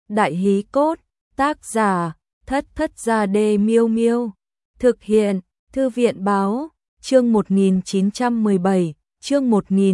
Đại hí cốt, tác giả, Thất Thất Gia Đê Miêu Miêu. Thực hiện, Thư viện báo, chương 1917, chương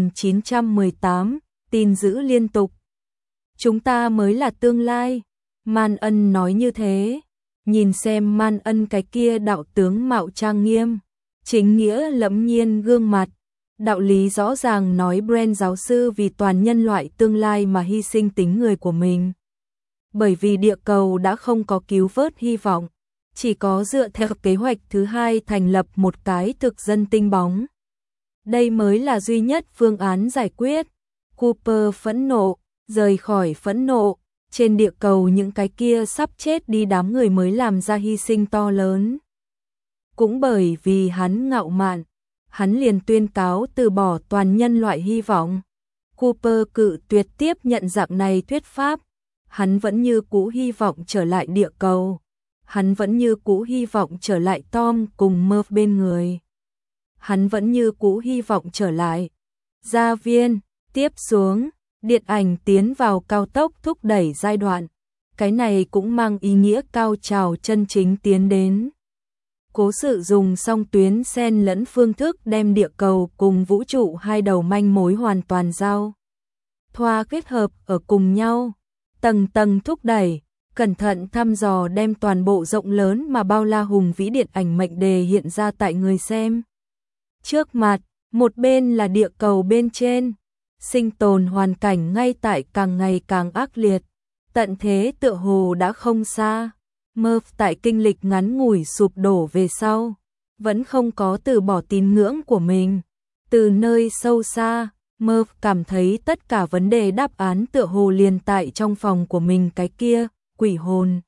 1918, tin dữ liên tục. Chúng ta mới là tương lai, Man Ân nói như thế. Nhìn xem Man Ân cái kia đạo tướng mạo trang nghiêm, chính nghĩa lẫm nhiên gương mặt. Đạo lý rõ ràng nói Brand giáo sư vì toàn nhân loại tương lai mà hy sinh tính người của mình. Bởi vì địa cầu đã không có cứu vớt hy vọng, chỉ có dựa theo kế hoạch thứ hai thành lập một cái thực dân tinh bóng. Đây mới là duy nhất phương án giải quyết. Cooper phẫn nộ, rời khỏi phẫn nộ, trên địa cầu những cái kia sắp chết đi đám người mới làm ra hy sinh to lớn. Cũng bởi vì hắn ngạo mạn, hắn liền tuyên cáo từ bỏ toàn nhân loại hy vọng. Cooper cự tuyệt tiếp nhận dạng này thuyết pháp. Hắn vẫn như cũ hy vọng trở lại địa cầu. Hắn vẫn như cũ hy vọng trở lại Tom cùng Murph bên người. Hắn vẫn như cũ hy vọng trở lại gia viên. Tiếp xuống, điện ảnh tiến vào cao tốc thúc đẩy giai đoạn. Cái này cũng mang ý nghĩa cao trào chân chính tiến đến. Cố sự dùng song tuyến xen lẫn phương thức đem địa cầu cùng vũ trụ hai đầu manh mối hoàn toàn giao thoa kết hợp ở cùng nhau. Tầng tầng thúc đẩy, cẩn thận thăm dò đem toàn bộ rộng lớn mà bao la hùng vĩ điện ảnh mệnh đề hiện ra tại người xem. Trước mặt, một bên là địa cầu bên trên, sinh tồn hoàn cảnh ngay tại càng ngày càng ác liệt, tận thế tựa hồ đã không xa. Murph tại kinh lịch ngắn ngủi sụp đổ về sau, vẫn không có từ bỏ tín ngưỡng của mình. Từ nơi sâu xa, Murph cảm thấy tất cả vấn đề đáp án tựa hồ liền tại trong phòng của mình cái kia, quỷ hồn.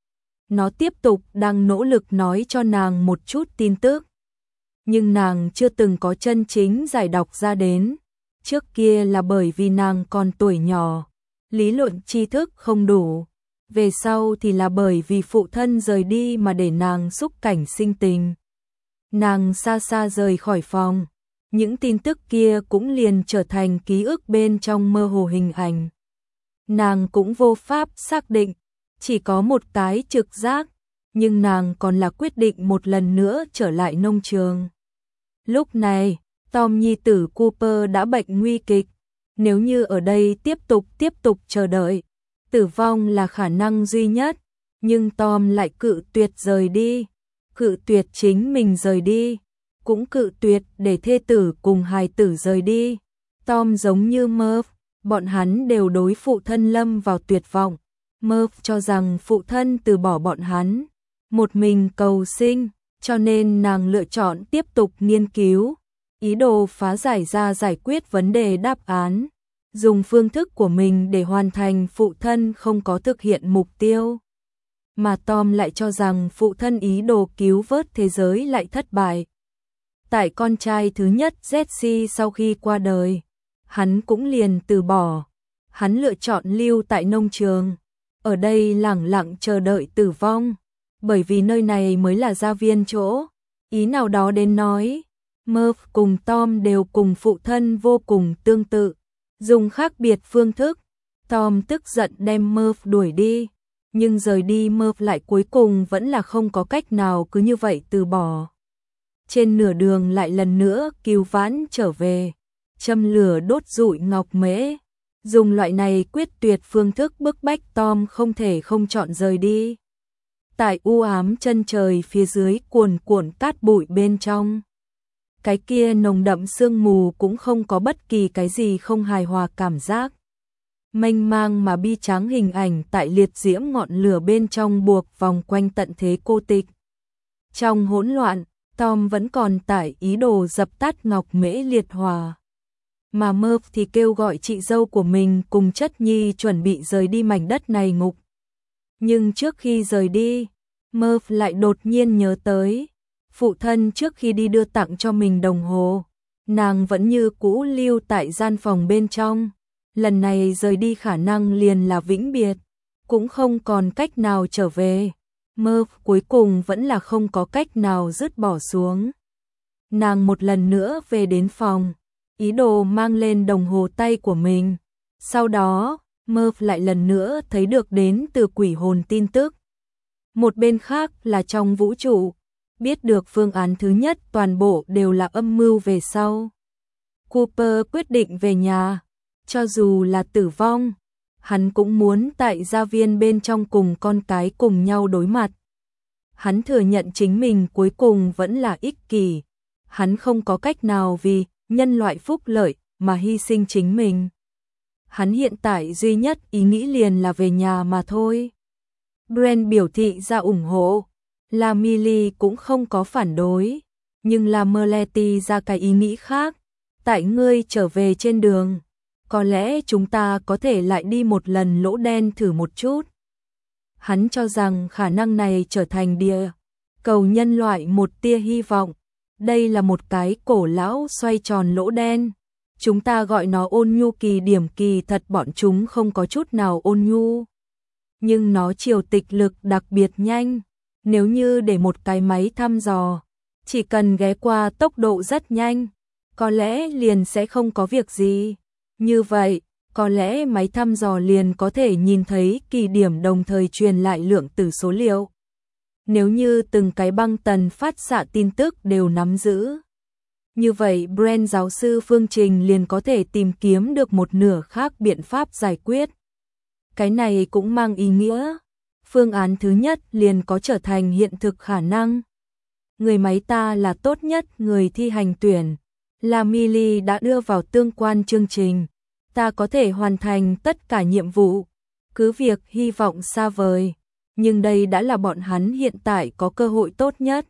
Nó tiếp tục đang nỗ lực nói cho nàng một chút tin tức. Nhưng nàng chưa từng có chân chính giải đọc ra đến. Trước kia là bởi vì nàng còn tuổi nhỏ, lý luận tri thức không đủ. Về sau thì là bởi vì phụ thân rời đi mà để nàng xúc cảnh sinh tình. Nàng xa xa rời khỏi phòng. Những tin tức kia cũng liền trở thành ký ức bên trong mơ hồ hình ảnh. Nàng cũng vô pháp xác định, chỉ có một cái trực giác, nhưng nàng còn là quyết định một lần nữa trở lại nông trường. Lúc này, Tom nhi tử Cooper đã bệnh nguy kịch, nếu như ở đây tiếp tục chờ đợi, tử vong là khả năng duy nhất, nhưng Tom lại cự tuyệt rời đi, cự tuyệt chính mình rời đi. Cũng cự tuyệt để thê tử cùng hài tử rời đi. Tom giống như Murph, bọn hắn đều đối phụ thân lâm vào tuyệt vọng. Murph cho rằng phụ thân từ bỏ bọn hắn, một mình cầu sinh, cho nên nàng lựa chọn tiếp tục nghiên cứu, ý đồ phá giải ra giải quyết vấn đề đáp án, dùng phương thức của mình để hoàn thành phụ thân không có thực hiện mục tiêu. Mà Tom lại cho rằng phụ thân ý đồ cứu vớt thế giới lại thất bại. Tại con trai thứ nhất Jesse sau khi qua đời, hắn cũng liền từ bỏ. Hắn lựa chọn lưu tại nông trường, ở đây lẳng lặng chờ đợi tử vong, bởi vì nơi này mới là gia viên chỗ. Ý nào đó đến nói, Murph cùng Tom đều cùng phụ thân vô cùng tương tự, dùng khác biệt phương thức. Tom tức giận đem Murph đuổi đi, nhưng rời đi Murph lại cuối cùng vẫn là không có cách nào cứ như vậy từ bỏ. Trên nửa đường lại lần nữa cứu vãn trở về, châm lửa đốt rụi ngọc mễ, dùng loại này quyết tuyệt phương thức bức bách Tom không thể không chọn rời đi. Tại u ám chân trời phía dưới cuồn cuộn cát bụi bên trong, cái kia nồng đậm sương mù cũng không có bất kỳ cái gì không hài hòa cảm giác. Mênh mang mà bi tráng hình ảnh tại liệt diễm ngọn lửa bên trong buộc vòng quanh tận thế cô tịch. Trong hỗn loạn, Tom vẫn còn tải ý đồ dập tắt ngọc mễ liệt hỏa. Mà Murph thì kêu gọi chị dâu của mình cùng chất nhi chuẩn bị rời đi mảnh đất này ngục. Nhưng trước khi rời đi, Murph lại đột nhiên nhớ tới, phụ thân trước khi đi đưa tặng cho mình đồng hồ. Nàng vẫn như cũ lưu tại gian phòng bên trong. Lần này rời đi khả năng liền là vĩnh biệt, cũng không còn cách nào trở về. Murph cuối cùng vẫn là không có cách nào dứt bỏ xuống. Nàng một lần nữa về đến phòng, ý đồ mang lên đồng hồ tay của mình. Sau đó, Murph lại lần nữa thấy được đến từ quỷ hồn tin tức. Một bên khác là trong vũ trụ, biết được phương án thứ nhất toàn bộ đều là âm mưu về sau. Cooper quyết định về nhà, cho dù là tử vong, hắn cũng muốn tại gia viên bên trong cùng con cái cùng nhau đối mặt. Hắn thừa nhận chính mình cuối cùng vẫn là ích kỷ, hắn không có cách nào vì nhân loại phúc lợi mà hy sinh chính mình. Hắn hiện tại duy nhất ý nghĩ liền là về nhà mà thôi. Brent biểu thị ra ủng hộ, La Millie cũng không có phản đối, nhưng La Merleti ra cái ý nghĩ khác, tại ngươi trở về trên đường, có lẽ chúng ta có thể lại đi một lần lỗ đen thử một chút. Hắn cho rằng khả năng này trở thành địa cầu nhân loại một tia hy vọng. Đây là một cái cổ lão xoay tròn lỗ đen. Chúng ta gọi nó ôn nhu kỳ điểm, kỳ thật bọn chúng không có chút nào ôn nhu. Nhưng nó chiều tịch lực đặc biệt nhanh. Nếu như để một cái máy thăm dò, chỉ cần ghé qua tốc độ rất nhanh, có lẽ liền sẽ không có việc gì. Như vậy, có lẽ máy thăm dò liền có thể nhìn thấy kỳ điểm đồng thời truyền lại lượng tử số liệu. Nếu như từng cái băng tần phát xạ tin tức đều nắm giữ, như vậy Brent giáo sư phương trình liền có thể tìm kiếm được một nửa khác biện pháp giải quyết. Cái này cũng mang ý nghĩa, phương án thứ nhất liền có trở thành hiện thực khả năng. Người máy ta là tốt nhất người thi hành tuyển. La Millie đã đưa vào tương quan chương trình. Ta có thể hoàn thành tất cả nhiệm vụ, cứ việc hy vọng xa vời, nhưng đây đã là bọn hắn hiện tại có cơ hội tốt nhất.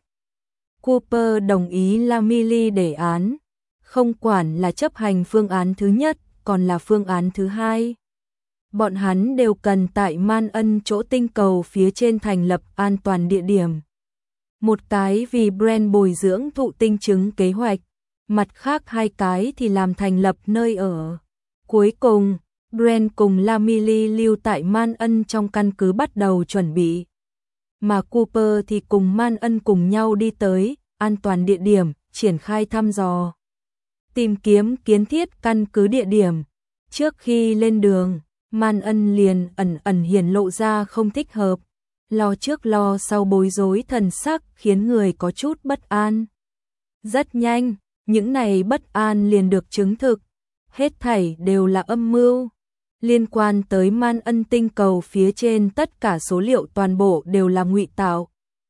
Cooper đồng ý La Millie đề án, không quản là chấp hành phương án thứ nhất, còn là phương án thứ hai. Bọn hắn đều cần tại Man Ân chỗ tinh cầu phía trên thành lập an toàn địa điểm. Một cái vì Brent bồi dưỡng thụ tinh trứng kế hoạch, mặt khác hai cái thì làm thành lập nơi ở. Cuối cùng, Brent cùng La Millie lưu tại Man Ân trong căn cứ bắt đầu chuẩn bị. Mà Cooper thì cùng Man Ân cùng nhau đi tới an toàn địa điểm, triển khai thăm dò. Tìm kiếm kiến thiết căn cứ địa điểm. Trước khi lên đường, Man Ân liền ẩn hiển lộ ra không thích hợp. Lo trước lo sau bối rối thần sắc khiến người có chút bất an. Rất nhanh, những này bất an liền được chứng thực. Hết thảy đều là âm mưu. Liên quan tới Man Ân tinh cầu phía trên tất cả số liệu toàn bộ đều là ngụy tạo.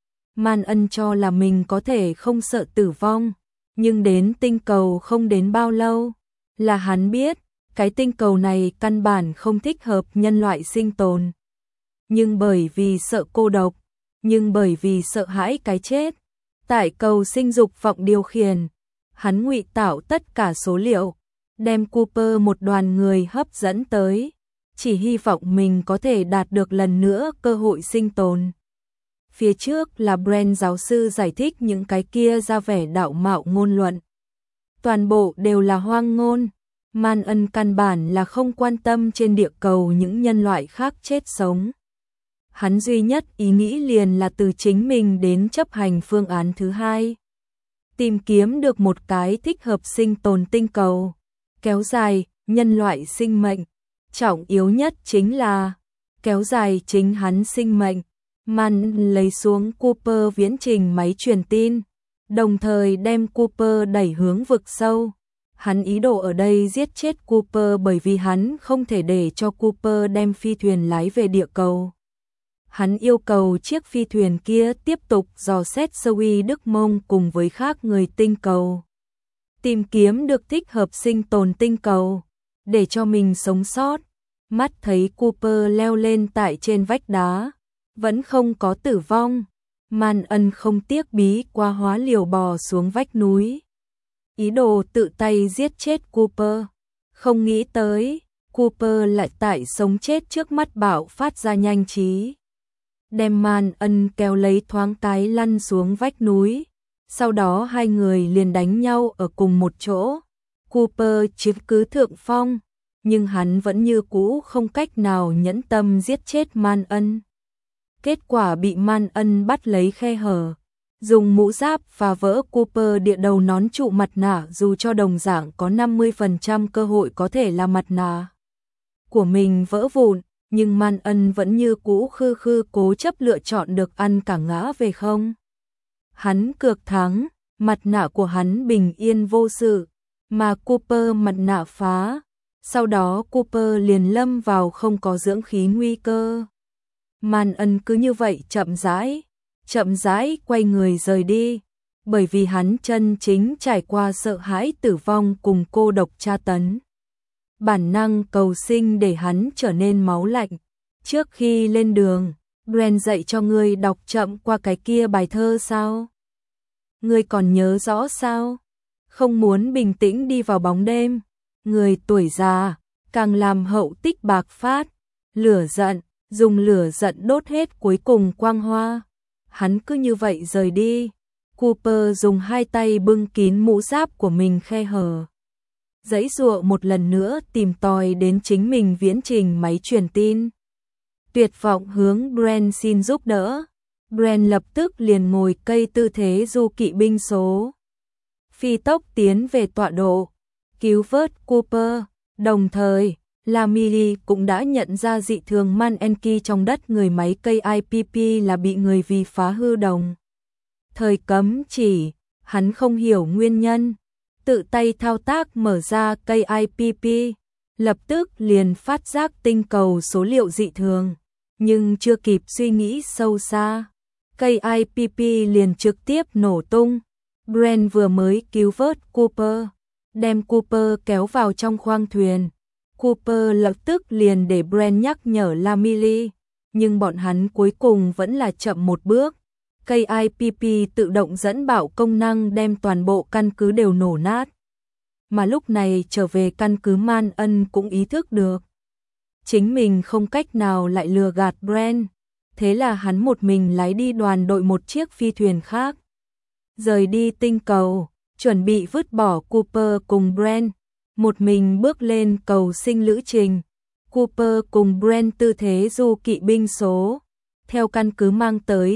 Man Ân cho là mình có thể không sợ tử vong, nhưng đến tinh cầu không đến bao lâu, là hắn biết, cái tinh cầu này căn bản không thích hợp nhân loại sinh tồn. Nhưng bởi vì sợ cô độc, nhưng bởi vì sợ hãi cái chết, tại cầu sinh dục vọng điều khiển, hắn ngụy tạo tất cả số liệu, đem Cooper một đoàn người hấp dẫn tới, chỉ hy vọng mình có thể đạt được lần nữa cơ hội sinh tồn. Phía trước là Brent giáo sư giải thích những cái kia ra vẻ đạo mạo ngôn luận. Toàn bộ đều là hoang ngôn. Man Ân căn bản là không quan tâm trên địa cầu những nhân loại khác chết sống. Hắn duy nhất ý nghĩ liền là từ chính mình đến chấp hành phương án thứ hai. Tìm kiếm được một cái thích hợp sinh tồn tinh cầu. Kéo dài nhân loại sinh mệnh. Trọng yếu nhất chính là kéo dài chính hắn sinh mệnh. Man lấy xuống Cooper viễn trình máy truyền tin, đồng thời đem Cooper đẩy hướng vực sâu. Hắn ý đồ ở đây giết chết Cooper bởi vì hắn không thể để cho Cooper đem phi thuyền lái về địa cầu. Hắn yêu cầu chiếc phi thuyền kia tiếp tục dò xét Soi Đức Mông cùng với khác người tinh cầu. Tìm kiếm được thích hợp sinh tồn tinh cầu, để cho mình sống sót. Mắt thấy Cooper leo lên tại trên vách đá, vẫn không có tử vong. Man Ân không tiếc bí qua hóa liều bò xuống vách núi. Ý đồ tự tay giết chết Cooper. Không nghĩ tới, Cooper lại tại sống chết trước mắt bạo phát ra nhanh trí. Đem Man Ân kéo lấy thoáng cái lăn xuống vách núi. Sau đó hai người liền đánh nhau ở cùng một chỗ. Cooper chiếm cứ thượng phong, nhưng hắn vẫn như cũ không cách nào nhẫn tâm giết chết Man Ân. Kết quả bị Man Ân bắt lấy khe hở, dùng mũ giáp phá vỡ Cooper địa đầu nón trụ mặt nạ dù cho đồng dạng có 50% cơ hội có thể là mặt nạ. của mình vỡ vụn, nhưng Man Ân vẫn như cũ khư khư cố chấp lựa chọn được ăn cả ngã về không. Hắn cược thắng, mặt nạ của hắn bình yên vô sự, mà Cooper mặt nạ phá. Sau đó Cooper liền lâm vào không có dưỡng khí nguy cơ. Man Ân cứ như vậy chậm rãi quay người rời đi, bởi vì hắn chân chính trải qua sợ hãi tử vong cùng cô độc tra tấn. Bản năng cầu sinh để hắn trở nên máu lạnh. Trước khi lên đường, Brand dạy cho ngươi đọc chậm qua cái kia bài thơ sao? Ngươi còn nhớ rõ sao? Không muốn bình tĩnh đi vào bóng đêm. Người tuổi già, càng làm hậu tích bạc phát. Lửa giận, dùng lửa giận đốt hết cuối cùng quang hoa. Hắn cứ như vậy rời đi. Cooper dùng hai tay bưng kín mũ giáp của mình khe hở. Giãy giụa một lần nữa tìm tòi đến chính mình viễn trình máy truyền tin. Tuyệt vọng hướng Brand xin giúp đỡ. Brand lập tức liền ngồi cây tư thế du kỵ binh số. Phi tốc tiến về tọa độ, cứu vớt Cooper. Đồng thời, Lamily cũng đã nhận ra dị thường Man Enki trong đất người máy cây IPP là bị người vì phá hư đồng. Thời cấm chỉ, hắn không hiểu nguyên nhân. Tự tay thao tác mở ra cây IPP, lập tức liền phát giác tinh cầu số liệu dị thường, nhưng chưa kịp suy nghĩ sâu xa, cây IPP liền trực tiếp nổ tung. Brand vừa mới cứu vớt Cooper, đem Cooper kéo vào trong khoang thuyền. Cooper lập tức liền để Brand nhắc nhở Lamily, nhưng bọn hắn cuối cùng vẫn là chậm một bước. Cây IPP tự động dẫn bảo công năng đem toàn bộ căn cứ đều nổ nát. Mà lúc này trở về căn cứ Man Ân cũng ý thức được. Chính mình không cách nào lại lừa gạt Brand. Thế là hắn một mình lái đi đoàn đội một chiếc phi thuyền khác. Rời đi tinh cầu, chuẩn bị vứt bỏ Cooper cùng Brand. Một mình bước lên cầu sinh lữ trình. Cooper cùng Brand tư thế du kỵ binh số. Theo căn cứ mang tới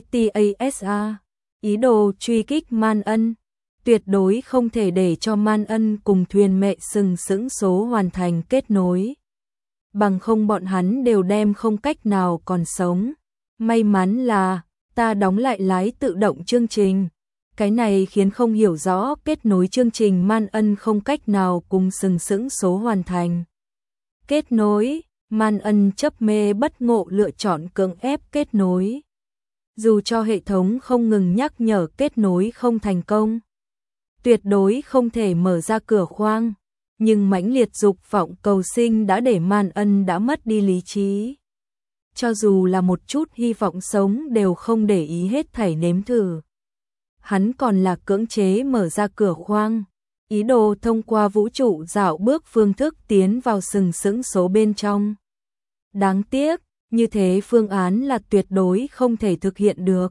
TASA, ý đồ truy kích Man Ân, tuyệt đối không thể để cho Man Ân cùng thuyền mẹ sừng sững số hoàn thành kết nối. Bằng không bọn hắn đều đem không cách nào còn sống. May mắn là, ta đóng lại lái tự động chương trình. Cái này khiến không hiểu rõ kết nối chương trình Man Ân không cách nào cùng sừng sững số hoàn thành. Kết nối. Man Ân chấp mê bất ngộ lựa chọn cưỡng ép kết nối. Dù cho hệ thống không ngừng nhắc nhở kết nối không thành công, tuyệt đối không thể mở ra cửa khoang, nhưng mãnh liệt dục vọng cầu sinh đã để Man Ân đã mất đi lý trí. Cho dù là một chút hy vọng sống đều không để ý hết thảy nếm thử. Hắn còn là cưỡng chế mở ra cửa khoang, ý đồ thông qua vũ trụ dạo bước phương thức tiến vào sừng sững số bên trong. Đáng tiếc, như thế phương án là tuyệt đối không thể thực hiện được.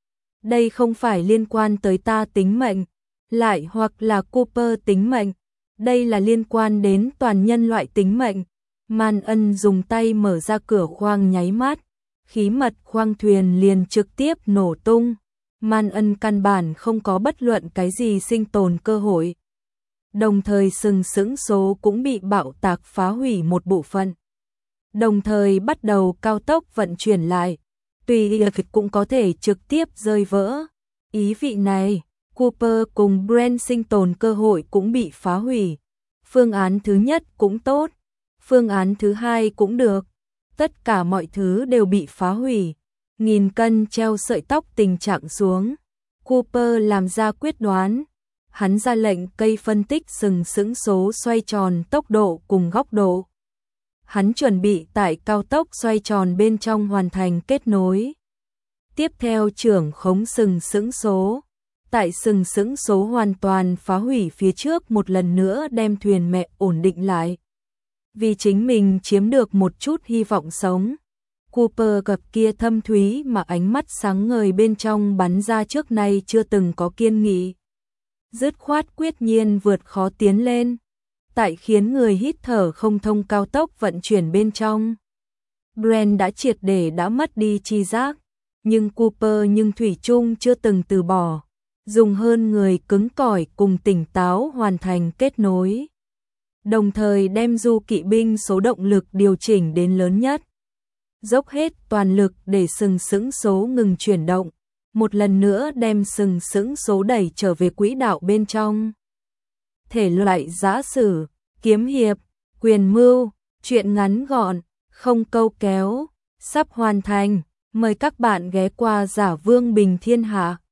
Đây không phải liên quan tới ta tính mệnh, lại hoặc là Cooper tính mệnh. Đây là liên quan đến toàn nhân loại tính mệnh. Man Ân dùng tay mở ra cửa khoang nháy mắt, khí mật khoang thuyền liền trực tiếp nổ tung. Man Ân căn bản không có bất luận cái gì sinh tồn cơ hội. Đồng thời sừng sững số cũng bị bạo tạc phá hủy một bộ phận. Đồng thời bắt đầu cao tốc vận chuyển lại, tùy cũng có thể trực tiếp rơi vỡ. Ý vị này, Cooper cùng Brand sinh tồn cơ hội cũng bị phá hủy. Phương án thứ nhất cũng tốt, phương án thứ hai cũng được. Tất cả mọi thứ đều bị phá hủy. Nghìn cân treo sợi tóc tình trạng xuống. Cooper làm ra quyết đoán. Hắn ra lệnh cây phân tích sừng sững số xoay tròn tốc độ cùng góc độ. Hắn chuẩn bị tại cao tốc xoay tròn bên trong hoàn thành kết nối. Tiếp theo trưởng khống sừng sững số. Tại sừng sững số hoàn toàn phá hủy phía trước một lần nữa đem thuyền mẹ ổn định lại. Vì chính mình chiếm được một chút hy vọng sống. Cooper gặp kia thâm thúy mà ánh mắt sáng ngời bên trong bắn ra trước nay chưa từng có kiên nghị. Dứt khoát quyết nhiên vượt khó tiến lên. Tại khiến người hít thở không thông cao tốc vận chuyển bên trong. Brand đã triệt để đã mất đi tri giác, nhưng Cooper thủy chung chưa từng từ bỏ, dùng hơn người cứng cỏi cùng tỉnh táo hoàn thành kết nối. đồng thời đem du kỵ binh số động lực điều chỉnh đến lớn nhất. Dốc hết toàn lực để sừng sững số ngừng chuyển động, một lần nữa đem sừng sững số đẩy trở về quỹ đạo bên trong. Thể loại giã sử, kiếm hiệp, quyền mưu, truyện ngắn gọn, không câu kéo, sắp hoàn thành. Mời các bạn ghé qua Giả Vương Bình Thiên Hạ.